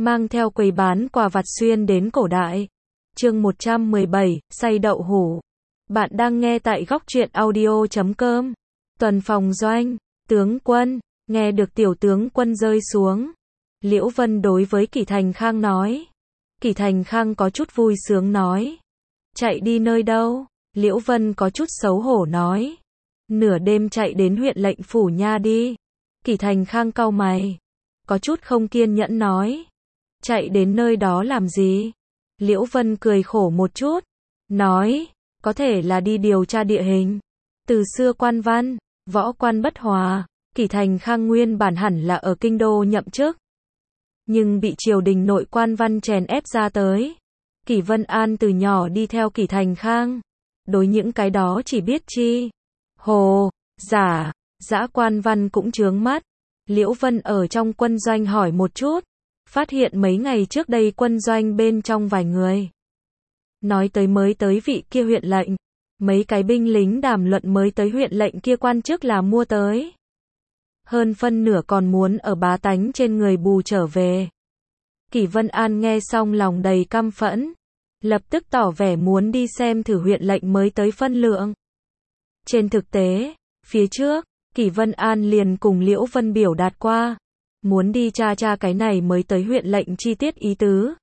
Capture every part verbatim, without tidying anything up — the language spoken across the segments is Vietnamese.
mang theo quầy bán quà vặt xuyên đến cổ đại. Chương một trăm mười bảy, xay đậu hũ. Bạn đang nghe tại góc truyện audio chấm com. Tuần phòng doanh, tướng quân, nghe được tiểu tướng quân rơi xuống. Liễu Vân đối với Kỷ Thành Khang nói. Kỷ Thành Khang có chút vui sướng nói. Chạy đi nơi đâu? Liễu Vân có chút xấu hổ nói. Nửa đêm chạy đến huyện lệnh phủ nha đi. Kỷ Thành Khang cau mày. Có chút không kiên nhẫn nói. Chạy đến nơi đó làm gì? Liễu Vân cười khổ một chút. Nói, có thể là đi điều tra địa hình. Từ xưa quan văn, võ quan bất hòa. Kỷ Thành Khang nguyên bản hẳn là ở kinh đô nhậm chức. Nhưng bị triều đình nội quan văn chèn ép ra tới. Kỷ Vân An từ nhỏ đi theo Kỷ Thành Khang. Đối những cái đó chỉ biết chi. Hồ, giả, dã quan văn cũng chướng mắt. Liễu Vân ở trong quân doanh hỏi một chút. Phát hiện mấy ngày trước đây quân doanh bên trong vài người. Nói tới mới tới vị kia huyện lệnh. Mấy cái binh lính đàm luận mới tới huyện lệnh kia quan chức là mua tới. Hơn phân nửa còn muốn ở bá tánh trên người bù trở về. Kỷ Vân An nghe xong lòng đầy căm phẫn. Lập tức tỏ vẻ muốn đi xem thử huyện lệnh mới tới phân lượng. Trên thực tế, phía trước, Kỷ Vân An liền cùng Liễu Vân biểu đạt qua. Muốn đi tra tra cái này mới tới huyện lệnh chi tiết ý tứ.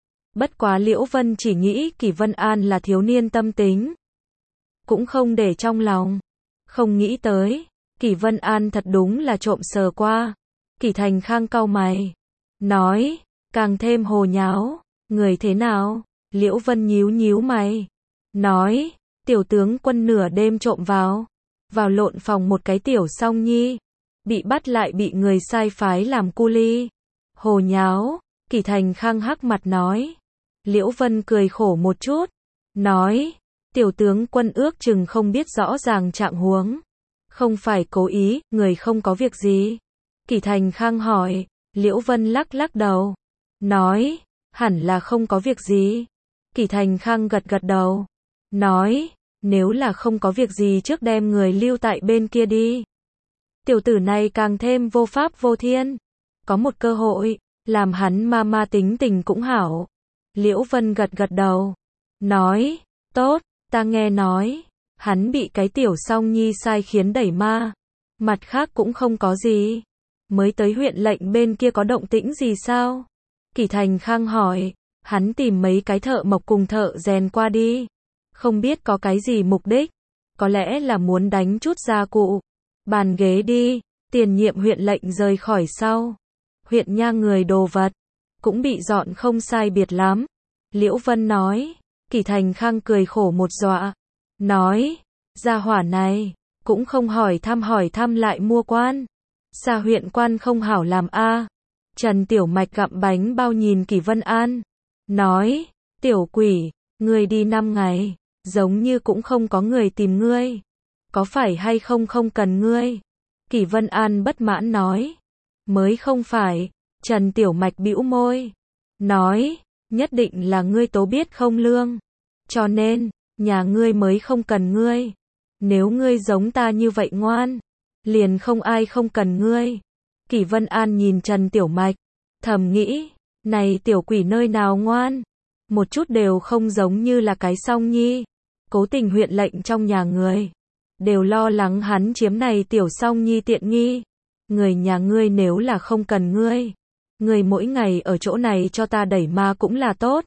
Bất quá Liễu Vân chỉ nghĩ Kỷ Vân An là thiếu niên tâm tính. Cũng không để trong lòng. Không nghĩ tới. Kỷ Vân An thật đúng là trộm sờ qua. Kỷ Thành Khang cau mày. Nói, càng thêm hồ nháo. Người thế nào? Liễu Vân nhíu nhíu mày. Nói, tiểu tướng quân nửa đêm trộm vào. Vào lộn phòng một cái tiểu song nhi. Bị bắt lại bị người sai phái làm cu ly. Hồ nháo. Kỷ Thành Khang hắc mặt nói. Liễu Vân cười khổ một chút. Nói, tiểu tướng quân ước chừng không biết rõ ràng trạng huống. Không phải cố ý, người không có việc gì. Kỷ Thành Khang hỏi. Liễu Vân lắc lắc đầu. Nói, hẳn là không có việc gì. Kỷ Thành Khang gật gật đầu. Nói, nếu là không có việc gì trước đem người lưu tại bên kia đi. Tiểu tử này càng thêm vô pháp vô thiên. Có một cơ hội, làm hắn ma ma tính tình cũng hảo. Liễu Vân gật gật đầu. Nói, tốt, ta nghe nói. Hắn bị cái tiểu song nhi sai khiến đẩy ma. Mặt khác cũng không có gì. Mới tới huyện lệnh bên kia có động tĩnh gì sao? Kỷ Thành Khang hỏi. Hắn tìm mấy cái thợ mộc cùng thợ rèn qua đi. Không biết có cái gì mục đích. Có lẽ là muốn đánh chút gia cụ. Bàn ghế đi. Tiền nhiệm huyện lệnh rời khỏi sau. Huyện nha người đồ vật. Cũng bị dọn không sai biệt lắm. Liễu Vân nói. Kỷ Thành Khang cười khổ một dọa. Nói. Gia hỏa này. Cũng không hỏi thăm hỏi thăm lại mua quan. Xa huyện quan không hảo làm a. Trần Tiểu Mạch gặm bánh bao nhìn Kỷ Vân An. Nói. Tiểu quỷ. Ngươi đi năm ngày. Giống như cũng không có người tìm ngươi. Có phải hay không không cần ngươi? Kỷ Vân An bất mãn nói. Mới không phải. Trần Tiểu Mạch bĩu môi. Nói. Nhất định là ngươi tố biết không lương. Cho nên, nhà ngươi mới không cần ngươi. Nếu ngươi giống ta như vậy ngoan. Liền không ai không cần ngươi. Kỷ Vân An nhìn Trần Tiểu Mạch. Thầm nghĩ. Này tiểu quỷ nơi nào ngoan. Một chút đều không giống như là cái song nhi. Cố tình huyện lệnh trong nhà người. Đều lo lắng hắn chiếm này tiểu song nhi tiện nghi. Người nhà ngươi nếu là không cần ngươi. Ngươi mỗi ngày ở chỗ này cho ta đẩy ma cũng là tốt.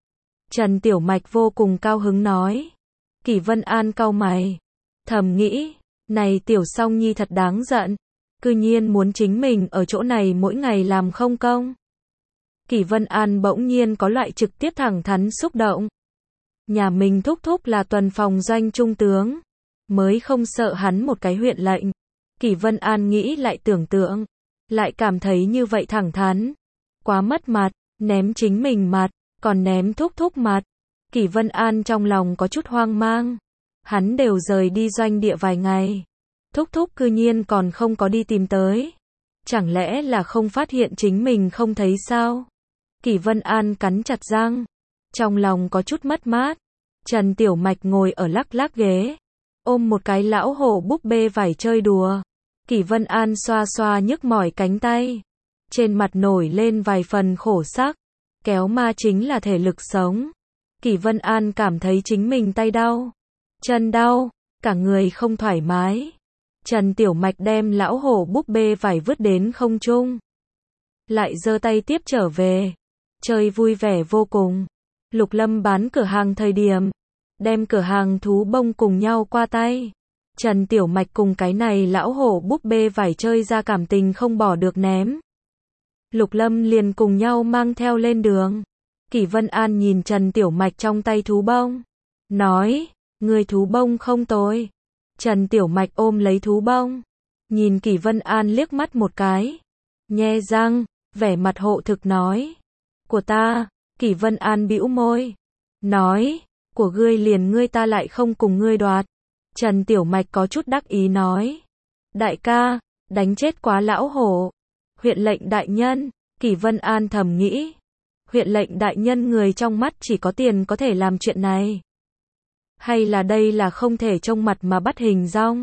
Trần Tiểu Mạch vô cùng cao hứng nói. Kỷ Vân An cau mày. Thầm nghĩ. Này tiểu song nhi thật đáng giận. Cư nhiên muốn chính mình ở chỗ này mỗi ngày làm không công. Kỷ Vân An bỗng nhiên có loại trực tiếp thẳng thắn xúc động. Nhà mình thúc thúc là tuần phòng doanh trung tướng. Mới không sợ hắn một cái huyện lệnh. Kỷ Vân An nghĩ lại tưởng tượng. Lại cảm thấy như vậy thẳng thắn. Quá mất mặt, ném chính mình mặt, còn ném thúc thúc mặt. Kỷ Vân An trong lòng có chút hoang mang. Hắn đều rời đi doanh địa vài ngày. Thúc thúc cư nhiên còn không có đi tìm tới. Chẳng lẽ là không phát hiện chính mình không thấy sao? Kỷ Vân An cắn chặt răng. Trong lòng có chút mất mát. Trần Tiểu Mạch ngồi ở lắc lắc ghế. Ôm một cái lão hổ búp bê vải chơi đùa. Kỷ Vân An xoa xoa nhức mỏi cánh tay. trên mặt nổi lên vài phần khổ sắc. Kéo ma chính là thể lực sống. Kỷ Vân An cảm thấy chính mình tay đau, chân đau, cả người không thoải mái. Trần Tiểu Mạch đem lão hổ búp bê vải vứt đến không trung, lại giơ tay tiếp trở về, chơi vui vẻ vô cùng. Lục Lâm bán cửa hàng thời điểm, đem cửa hàng thú bông cùng nhau qua tay. Trần Tiểu Mạch cùng cái này lão hổ búp bê vải chơi ra cảm tình không bỏ được ném. Lục Lâm liền cùng nhau mang theo lên đường. Kỷ Vân An nhìn Trần Tiểu Mạch trong tay thú bông, nói, người thú bông không tồi. Trần Tiểu Mạch ôm lấy thú bông, nhìn Kỷ Vân An liếc mắt một cái, nhe răng, vẻ mặt hộ thực nói, của ta. Kỷ Vân An bĩu môi, nói, của ngươi liền ngươi ta lại không cùng ngươi đoạt. Trần Tiểu Mạch có chút đắc ý nói, đại ca, đánh chết quá lão hổ. Huyện lệnh đại nhân, Kỷ Vân An thầm nghĩ, huyện lệnh đại nhân người trong mắt chỉ có tiền có thể làm chuyện này. Hay là đây là không thể trông mặt mà bắt hình dong?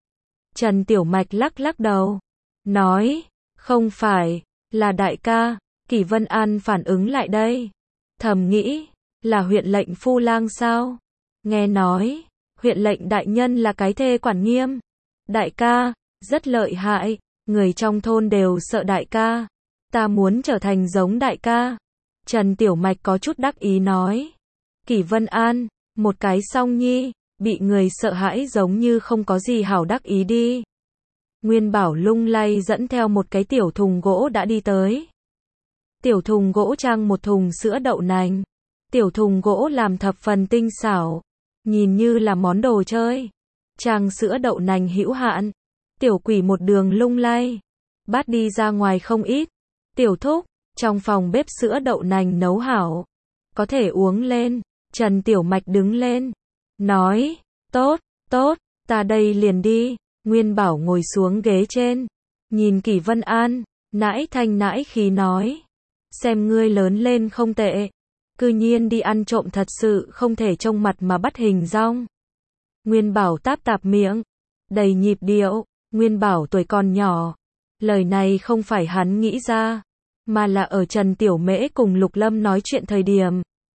Trần Tiểu Mạch lắc lắc đầu, nói, không phải, là đại ca. Kỷ Vân An phản ứng lại đây, thầm nghĩ, là huyện lệnh Phu Lang sao? Nghe nói, huyện lệnh đại nhân là cái thê quản nghiêm. Đại ca, rất lợi hại, người trong thôn đều sợ đại ca. Ta muốn trở thành giống đại ca. Trần Tiểu Mạch có chút đắc ý nói. Kỷ Vân An, một cái song nhi, bị người sợ hãi giống như không có gì hảo đắc ý đi. Nguyên Bảo lung lay dẫn theo một cái tiểu thùng gỗ đã đi tới. Tiểu thùng gỗ trang một thùng sữa đậu nành. Tiểu thùng gỗ làm thập phần tinh xảo, nhìn như là món đồ chơi. Trang sữa đậu nành hữu hạn. Tiểu quỷ một đường lung lay, bát đi ra ngoài không ít. Tiểu thúc, trong phòng bếp sữa đậu nành nấu hảo, có thể uống lên. Trần Tiểu Mạch đứng lên, nói, tốt, tốt, ta đây liền đi. Nguyên Bảo ngồi xuống ghế trên, nhìn Kỷ Vân An, nãi thanh nãi khí nói, xem ngươi lớn lên không tệ, cư nhiên đi ăn trộm thật sự không thể trông mặt mà bắt hình dong. Nguyên Bảo táp tạp miệng, đầy nhịp điệu. Nguyên Bảo tuổi còn nhỏ, lời này không phải hắn nghĩ ra, mà là ở Trần Tiểu Mễ cùng Lục Lâm nói chuyện thời điểm.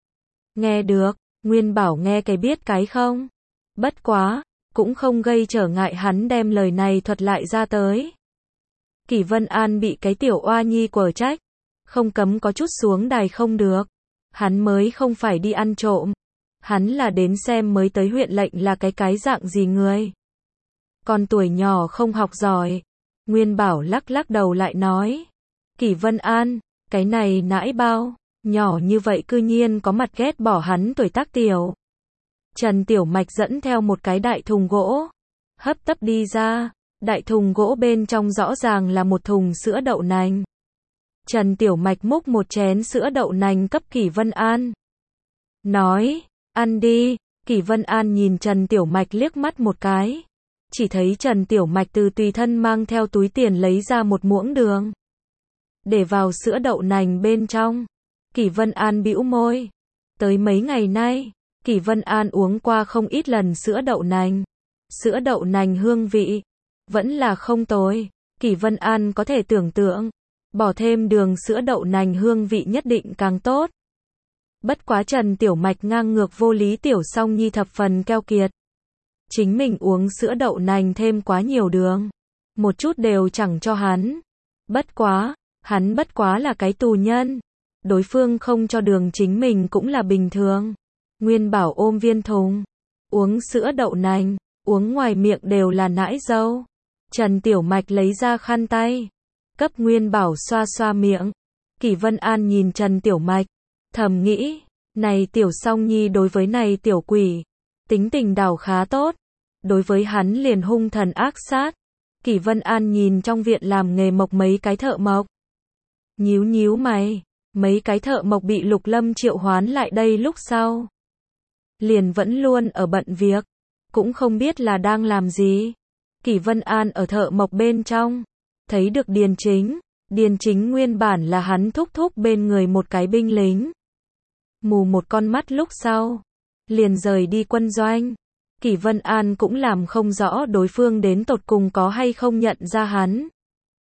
Nghe được, Nguyên Bảo nghe cái biết cái không. Bất quá, cũng không gây trở ngại hắn đem lời này thuật lại ra tới. Kỷ Vân An bị cái tiểu oa nhi quở trách, không cấm có chút xuống đài không được. Hắn mới không phải đi ăn trộm, hắn là đến xem mới tới huyện lệnh là cái cái dạng gì người. Còn tuổi nhỏ không học giỏi. Nguyên Bảo lắc lắc đầu lại nói, Kỷ Vân An, cái này nãi bao, nhỏ như vậy cư nhiên có mặt ghét bỏ hắn tuổi tác tiểu. Trần Tiểu Mạch dẫn theo một cái đại thùng gỗ, hấp tấp đi ra. Đại thùng gỗ bên trong rõ ràng là một thùng sữa đậu nành. Trần Tiểu Mạch múc một chén sữa đậu nành cấp Kỷ Vân An, nói, ăn đi. Kỷ Vân An nhìn Trần Tiểu Mạch liếc mắt một cái, chỉ thấy Trần Tiểu Mạch từ tùy thân mang theo túi tiền lấy ra một muỗng đường, để vào sữa đậu nành bên trong. Kỷ Vân An bĩu môi, tới mấy ngày nay, Kỷ Vân An uống qua không ít lần sữa đậu nành. Sữa đậu nành hương vị vẫn là không tồi. Kỷ Vân An có thể tưởng tượng, bỏ thêm đường sữa đậu nành hương vị nhất định càng tốt. Bất quá Trần Tiểu Mạch ngang ngược vô lý tiểu song nhi thập phần keo kiệt. Chính mình uống sữa đậu nành thêm quá nhiều đường, một chút đều chẳng cho hắn. Bất quá, hắn bất quá là cái tù nhân, đối phương không cho đường chính mình cũng là bình thường. Nguyên Bảo ôm viên thùng, uống sữa đậu nành, uống ngoài miệng đều là nãi dâu. Trần Tiểu Mạch lấy ra khăn tay, cấp Nguyên Bảo xoa xoa miệng. Kỷ Vân An nhìn Trần Tiểu Mạch, thầm nghĩ, này tiểu song nhi đối với này tiểu quỷ, tính tình đảo khá tốt, đối với hắn liền hung thần ác sát. Kỷ Vân An nhìn trong viện làm nghề mộc mấy cái thợ mộc, nhíu nhíu mày. Mấy cái thợ mộc bị Lục Lâm triệu hoán lại đây lúc sau, liền vẫn luôn ở bận việc, cũng không biết là đang làm gì. Kỷ Vân An ở thợ mộc bên trong, thấy được Điền Chính. Điền Chính nguyên bản là hắn thúc thúc bên người một cái binh lính, mù một con mắt lúc sau, liền rời đi quân doanh. Kỷ Vân An cũng làm không rõ đối phương đến tột cùng có hay không nhận ra hắn.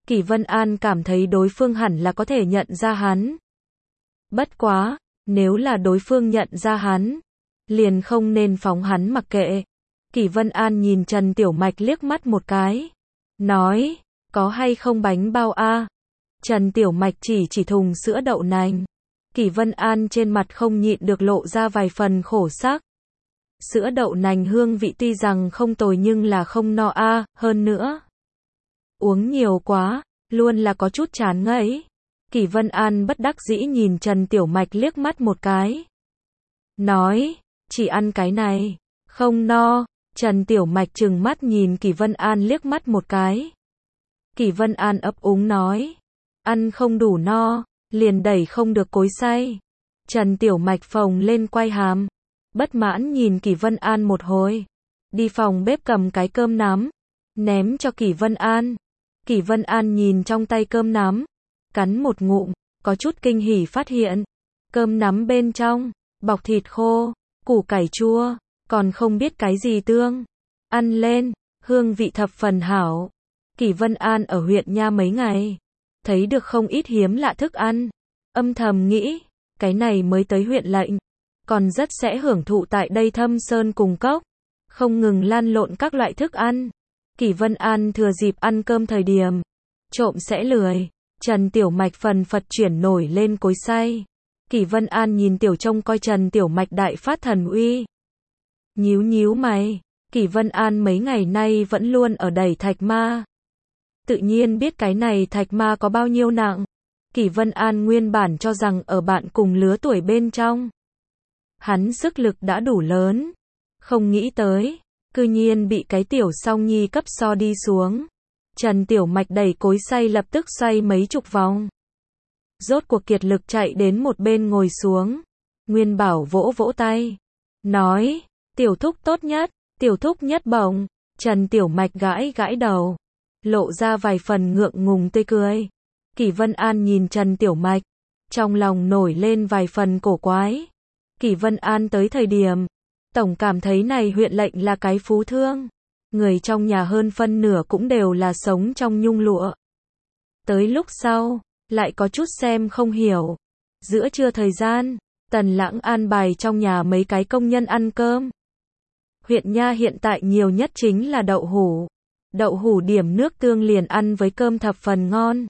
Kỷ Vân An cảm thấy đối phương hẳn là có thể nhận ra hắn. Bất quá, nếu là đối phương nhận ra hắn, liền không nên phóng hắn mặc kệ. Kỷ Vân An nhìn Trần Tiểu Mạch liếc mắt một cái, nói, có hay không bánh bao a? Trần Tiểu Mạch chỉ chỉ thùng sữa đậu nành. Kỷ Vân An trên mặt không nhịn được lộ ra vài phần khổ sắc. Sữa đậu nành hương vị tuy rằng không tồi nhưng là không no a, hơn nữa uống nhiều quá, luôn là có chút chán ngấy. Kỷ Vân An bất đắc dĩ nhìn Trần Tiểu Mạch liếc mắt một cái. Nói, chỉ ăn cái này, không no. Trần Tiểu Mạch trừng mắt nhìn Kỷ Vân An liếc mắt một cái. Kỷ Vân An ấp úng nói, ăn không đủ no, liền đẩy không được cối xay. Trần Tiểu Mạch phồng lên quai hàm, bất mãn nhìn Kỷ Vân An một hồi. Đi phòng bếp cầm cái cơm nắm, ném cho Kỷ Vân An. Kỷ Vân An nhìn trong tay cơm nắm, cắn một ngụm, có chút kinh hỉ phát hiện, cơm nắm bên trong, bọc thịt khô, củ cải chua, còn không biết cái gì tương. Ăn lên, hương vị thập phần hảo. Kỷ Vân An ở huyện Nha mấy ngày, thấy được không ít hiếm lạ thức ăn. Âm thầm nghĩ, cái này mới tới huyện lệnh, còn rất sẽ hưởng thụ tại đây thâm sơn cùng cốc, không ngừng lăn lộn các loại thức ăn. Kỷ Vân An thừa dịp ăn cơm thời điểm, trộm sẽ lười. Trần Tiểu Mạch phần phật chuyển nổi lên cối xay. Kỷ Vân An nhìn Tiểu trông coi Trần Tiểu Mạch đại phát thần uy. Nhíu nhíu mày, Kỷ Vân An mấy ngày nay vẫn luôn ở đẩy thạch ma. Tự nhiên biết cái này thạch ma có bao nhiêu nặng. Kỷ Vân An nguyên bản cho rằng ở bạn cùng lứa tuổi bên trong, hắn sức lực đã đủ lớn. Không nghĩ tới, cư nhiên bị cái tiểu song nhi cấp so đi xuống. Trần Tiểu Mạch đẩy cối xay lập tức xoay mấy chục vòng. Rốt cuộc kiệt lực chạy đến một bên ngồi xuống. Nguyên Bảo vỗ vỗ tay, nói, Tiểu thúc tốt nhất, Tiểu thúc nhất bổng. Trần Tiểu Mạch gãi gãi đầu, lộ ra vài phần ngượng ngùng tươi cười. Kỷ Vân An nhìn Trần Tiểu Mạch, trong lòng nổi lên vài phần cổ quái. Kỷ Vân An tới thời điểm, tổng cảm thấy này huyện lệnh là cái phú thương. Người trong nhà hơn phân nửa cũng đều là sống trong nhung lụa. Tới lúc sau, lại có chút xem không hiểu. Giữa trưa thời gian, Tần Lãng an bài trong nhà mấy cái công nhân ăn cơm. Huyện Nha hiện tại nhiều nhất chính là đậu hủ. Đậu hủ điểm nước tương liền ăn với cơm thập phần ngon.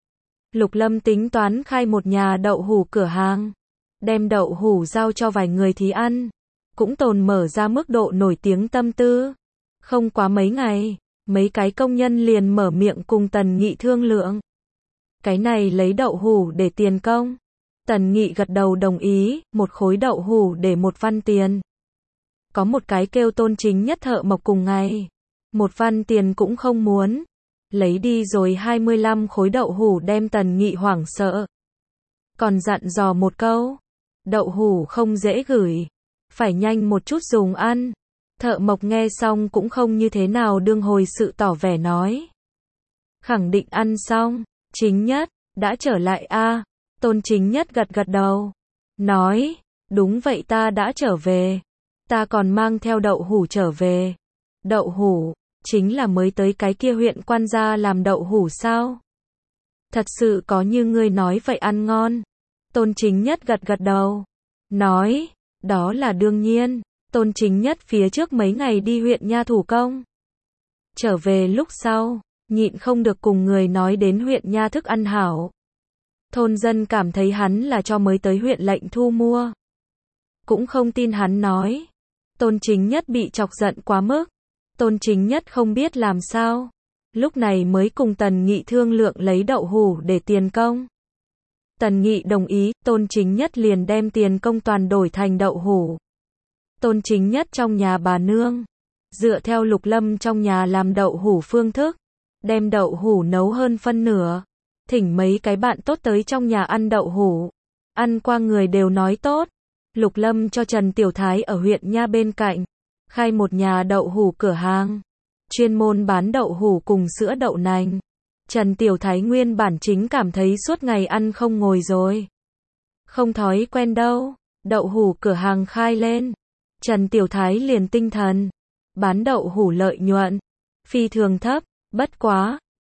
Lục Lâm tính toán khai một nhà đậu hủ cửa hàng, đem đậu hủ giao cho vài người thì ăn, cũng tồn mở ra mức độ nổi tiếng tâm tư. Không quá mấy ngày, mấy cái công nhân liền mở miệng cùng Tần Nghị thương lượng. Cái này lấy đậu hủ để tiền công. Tần Nghị gật đầu đồng ý, một khối đậu hủ để một văn tiền. Có một cái kêu Tôn Chính Nhất thợ mộc cùng ngày, một văn tiền cũng không muốn. Lấy đi rồi hai mươi lăm khối đậu hủ đem Tần Nghị hoảng sợ. Còn dặn dò một câu, đậu hủ không dễ gửi, phải nhanh một chút dùng ăn. Thợ mộc nghe xong cũng không như thế nào đương hồi sự tỏ vẻ nói. Khẳng định ăn xong, Chính Nhất, đã trở lại a? Tôn Chính Nhất gật gật đầu, nói, đúng vậy ta đã trở về, ta còn mang theo đậu hủ trở về. Đậu hủ, chính là mới tới cái kia huyện Quan gia làm đậu hủ sao? Thật sự có như ngươi nói vậy ăn ngon? Tôn Chính Nhất gật gật đầu, nói, đó là đương nhiên. Tôn Chính Nhất phía trước mấy ngày đi huyện Nha thủ công. Trở về lúc sau, nhịn không được cùng người nói đến huyện Nha thức ăn hảo. Thôn dân cảm thấy hắn là cho mới tới huyện lệnh thu mua. Cũng không tin hắn nói. Tôn Chính Nhất bị chọc giận quá mức. Tôn Chính Nhất không biết làm sao. Lúc này mới cùng Tần Nghị thương lượng lấy đậu hủ để tiền công. Tần Nghị đồng ý, Tôn Chính Nhất liền đem tiền công toàn đổi thành đậu hủ. Tôn Chính Nhất trong nhà bà nương, dựa theo Lục Lâm trong nhà làm đậu hủ phương thức, đem đậu hủ nấu hơn phân nửa, thỉnh mấy cái bạn tốt tới trong nhà ăn đậu hủ. Ăn qua người đều nói tốt. Lục Lâm cho Trần Tiểu Thái ở huyện Nha bên cạnh, khai một nhà đậu hủ cửa hàng, chuyên môn bán đậu hủ cùng sữa đậu nành. Trần Tiểu Thái nguyên bản chính cảm thấy suốt ngày ăn không ngồi rồi. Không thói quen đâu, đậu hủ cửa hàng khai lên. Trần Tiểu Thái liền tinh thần, bán đậu hủ lợi nhuận phi thường thấp, bất quá,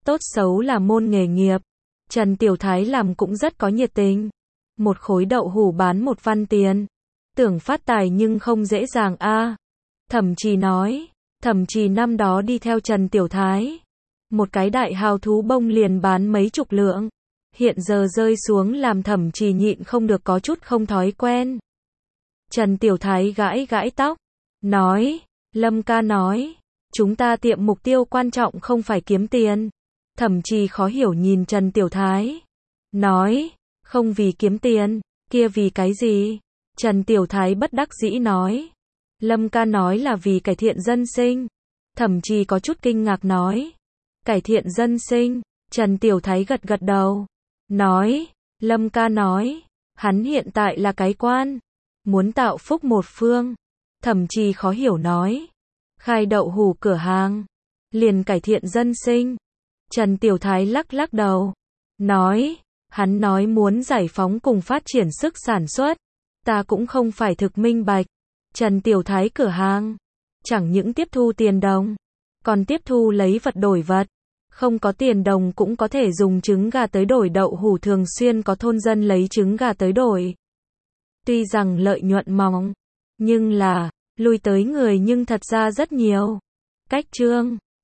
tốt xấu là môn nghề nghiệp. Trần Tiểu Thái làm cũng rất có nhiệt tình. Một khối đậu hủ bán một văn tiền. Tưởng phát tài nhưng không dễ dàng a. Thẩm Trì nói, Thẩm Trì năm đó đi theo Trần Tiểu Thái. Một cái đại hào thú bông liền bán mấy chục lượng. Hiện giờ rơi xuống làm Thẩm Trì nhịn không được có chút không thói quen. Trần Tiểu Thái gãi gãi tóc. Nói, Lâm ca nói, chúng ta tiệm mục tiêu quan trọng không phải kiếm tiền. Thẩm Trì khó hiểu nhìn Trần Tiểu Thái. Nói, không vì kiếm tiền, kia vì cái gì? Trần Tiểu Thái bất đắc dĩ nói. Lâm ca nói là vì cải thiện dân sinh. Thẩm Trì có chút kinh ngạc nói. Cải thiện dân sinh, Trần Tiểu Thái gật gật đầu. Nói, Lâm ca nói, hắn hiện tại là cái quan. Muốn tạo phúc một phương. Thẩm Trì khó hiểu nói. Khai đậu hủ cửa hàng. Liền cải thiện dân sinh. Trần Tiểu Thái lắc lắc đầu. Nói, hắn nói muốn giải phóng cùng phát triển sức sản xuất. Ta cũng không phải thực minh bạch. Trần Tiểu Thái cửa hàng. Chẳng những tiếp thu tiền đồng. Còn tiếp thu lấy vật đổi vật. Không có tiền đồng cũng có thể dùng trứng gà tới đổi đậu hủ, thường xuyên có thôn dân lấy trứng gà tới đổi. Tuy rằng lợi nhuận mỏng. Nhưng là, lui tới người nhưng thật ra rất nhiều. Cách chương